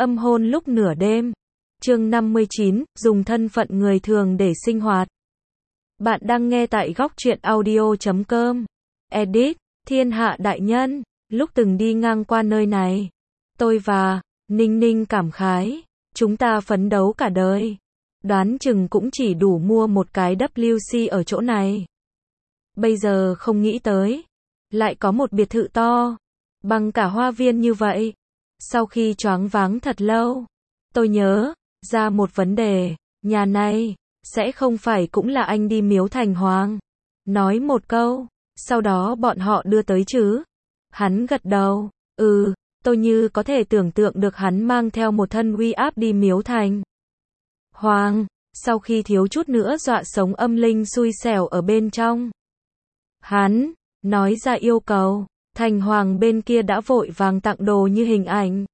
Âm hôn lúc nửa đêm. Chương 59, dùng thân phận người thường để sinh hoạt. Bạn đang nghe tại góc truyện audio.com. Edit, Thiên Hạ đại nhân, lúc từng đi ngang qua nơi này, tôi và Ninh Ninh cảm khái, chúng ta phấn đấu cả đời. Đoán chừng cũng chỉ đủ mua một cái WC ở chỗ này. Bây giờ không nghĩ tới, lại có một biệt thự to, bằng cả hoa viên như vậy. Sau khi choáng váng thật lâu, tôi nhớ ra một vấn đề, nhà này sẽ không phải cũng là anh đi Miếu Thành Hoàng nói một câu, sau đó bọn họ đưa tới chứ? Hắn gật đầu, tôi như có thể tưởng tượng được hắn mang theo một thân uy áp đi Miếu Thành Hoàng, sau khi thiếu chút nữa dọa sống âm linh xui xẻo ở bên trong. Hắn nói ra yêu cầu, Thành Hoàng bên kia đã vội vàng tặng đồ như hình ảnh.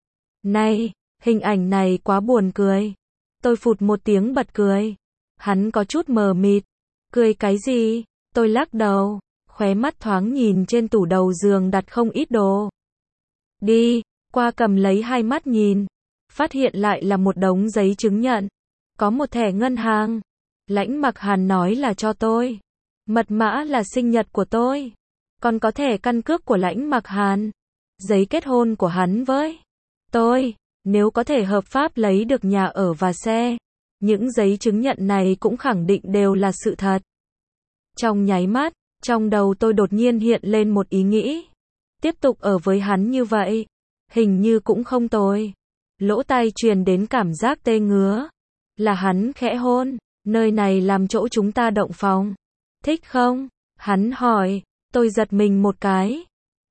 Này, hình ảnh này quá buồn cười. Tôi phụt một tiếng bật cười. Hắn có chút mờ mịt. Cười cái gì? Tôi lắc đầu, khóe mắt thoáng nhìn trên tủ đầu giường đặt không ít đồ. Đi qua cầm lấy hai mắt nhìn, phát hiện lại là một đống giấy chứng nhận. Có một thẻ ngân hàng. Lãnh Mặc Hàn nói là cho tôi. Mật mã là sinh nhật của tôi. Còn có thẻ căn cước của Lãnh Mặc Hàn. Giấy kết hôn của hắn với tôi. Nếu có thể hợp pháp lấy được nhà ở và xe, những giấy chứng nhận này cũng khẳng định đều là sự thật. Trong nháy mắt, trong đầu tôi đột nhiên hiện lên một ý nghĩ. Tiếp tục ở với hắn như vậy, hình như cũng không tồi. Lỗ tai truyền đến cảm giác tê ngứa. Là hắn khẽ hôn, nơi này làm chỗ chúng ta động phòng. Thích không? Hắn hỏi, tôi giật mình một cái.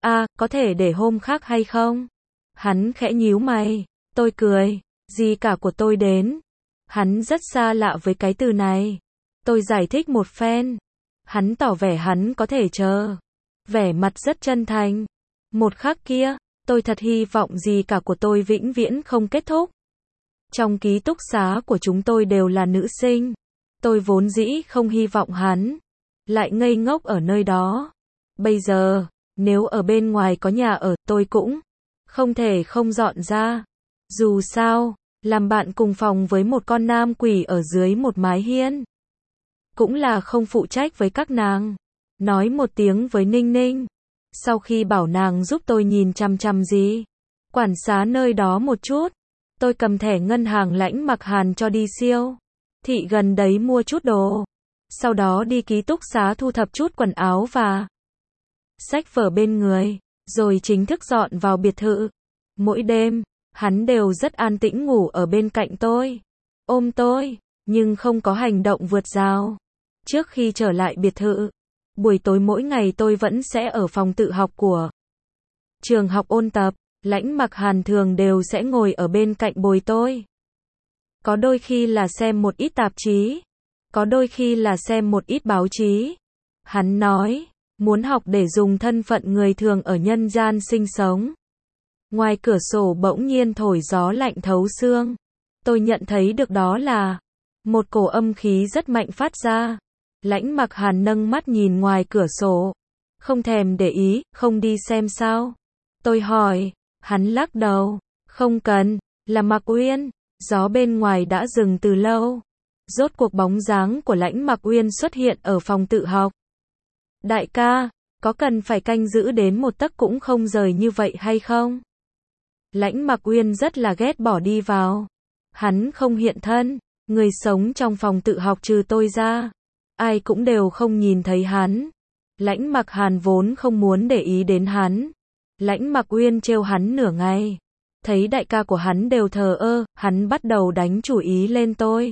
Có thể để hôm khác hay không? Hắn khẽ nhíu mày, tôi cười, gì cả của tôi đến. Hắn rất xa lạ với cái từ này. Tôi giải thích một phen. Hắn tỏ vẻ hắn có thể chờ. Vẻ mặt rất chân thành. Một khắc kia, tôi thật hy vọng gì cả của tôi vĩnh viễn không kết thúc. Trong ký túc xá của chúng tôi đều là nữ sinh. Tôi vốn dĩ không hy vọng hắn lại ngây ngốc ở nơi đó. Bây giờ, nếu ở bên ngoài có nhà ở, tôi cũng không thể không dọn ra. Dù sao, làm bạn cùng phòng với một con nam quỷ ở dưới một mái hiên, cũng là không phụ trách với các nàng. Nói một tiếng với Ninh Ninh. Sau khi bảo nàng giúp tôi nhìn chằm chằm gì quản xá nơi đó một chút, tôi cầm thẻ ngân hàng Lãnh Mặc Hàn cho đi siêu thị gần đấy mua chút đồ. Sau đó đi ký túc xá thu thập chút quần áo và sách vở bên người, rồi chính thức dọn vào biệt thự. Mỗi đêm, hắn đều rất an tĩnh ngủ ở bên cạnh tôi, ôm tôi, nhưng không có hành động vượt rào. Trước khi trở lại biệt thự, buổi tối mỗi ngày tôi vẫn sẽ ở phòng tự học của trường học ôn tập. Lãnh Mặc Hàn thường đều sẽ ngồi ở bên cạnh bồi tôi. Có đôi khi là xem một ít tạp chí, có đôi khi là xem một ít báo chí. Hắn nói, muốn học để dùng thân phận người thường ở nhân gian sinh sống. Ngoài cửa sổ bỗng nhiên thổi gió lạnh thấu xương. Tôi nhận thấy được đó là một cổ âm khí rất mạnh phát ra. Lãnh Mặc Hàn nâng mắt nhìn ngoài cửa sổ. Không thèm để ý, không đi xem sao? Tôi hỏi, hắn lắc đầu, không cần, là Mặc Uyên. Gió bên ngoài đã dừng từ lâu. Rốt cuộc bóng dáng của Lãnh Mặc Uyên xuất hiện ở phòng tự học. Đại ca, có cần phải canh giữ đến một tấc cũng không rời như vậy hay không? Lãnh Mặc Uyên rất là ghét bỏ đi vào. Hắn không hiện thân, người sống trong phòng tự học trừ tôi ra, ai cũng đều không nhìn thấy hắn. Lãnh Mặc Hàn vốn không muốn để ý đến hắn. Lãnh Mặc Uyên trêu hắn nửa ngày. Thấy đại ca của hắn đều thờ ơ, hắn bắt đầu đánh chủ ý lên tôi.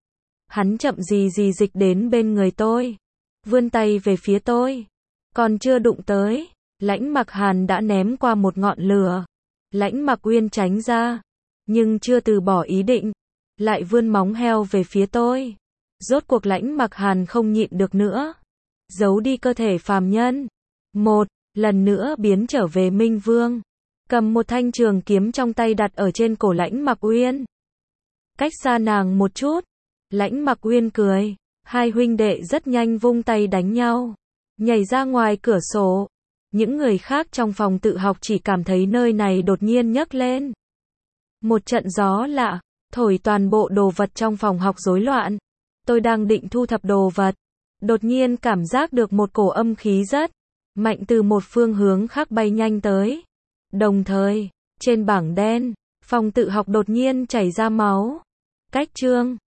Hắn chậm gì gì dịch đến bên người tôi, vươn tay về phía tôi. Còn chưa đụng tới, Lãnh Mặc Hàn đã ném qua một ngọn lửa. Lãnh Mặc Uyên tránh ra, nhưng chưa từ bỏ ý định, lại vươn móng heo về phía tôi. Rốt cuộc Lãnh Mặc Hàn không nhịn được nữa, giấu đi cơ thể phàm nhân. Một lần nữa biến trở về Minh Vương, cầm một thanh trường kiếm trong tay đặt ở trên cổ Lãnh Mặc Uyên. Cách xa nàng một chút, Lãnh Mặc Uyên cười. Hai huynh đệ rất nhanh vung tay đánh nhau, nhảy ra ngoài cửa sổ. Những người khác trong phòng tự học chỉ cảm thấy nơi này đột nhiên nhấc lên. Một trận gió lạ, thổi toàn bộ đồ vật trong phòng học rối loạn. Tôi đang định thu thập đồ vật. Đột nhiên cảm giác được một cổ âm khí rất mạnh từ một phương hướng khác bay nhanh tới. Đồng thời, trên bảng đen, phòng tự học đột nhiên chảy ra máu. Cách chương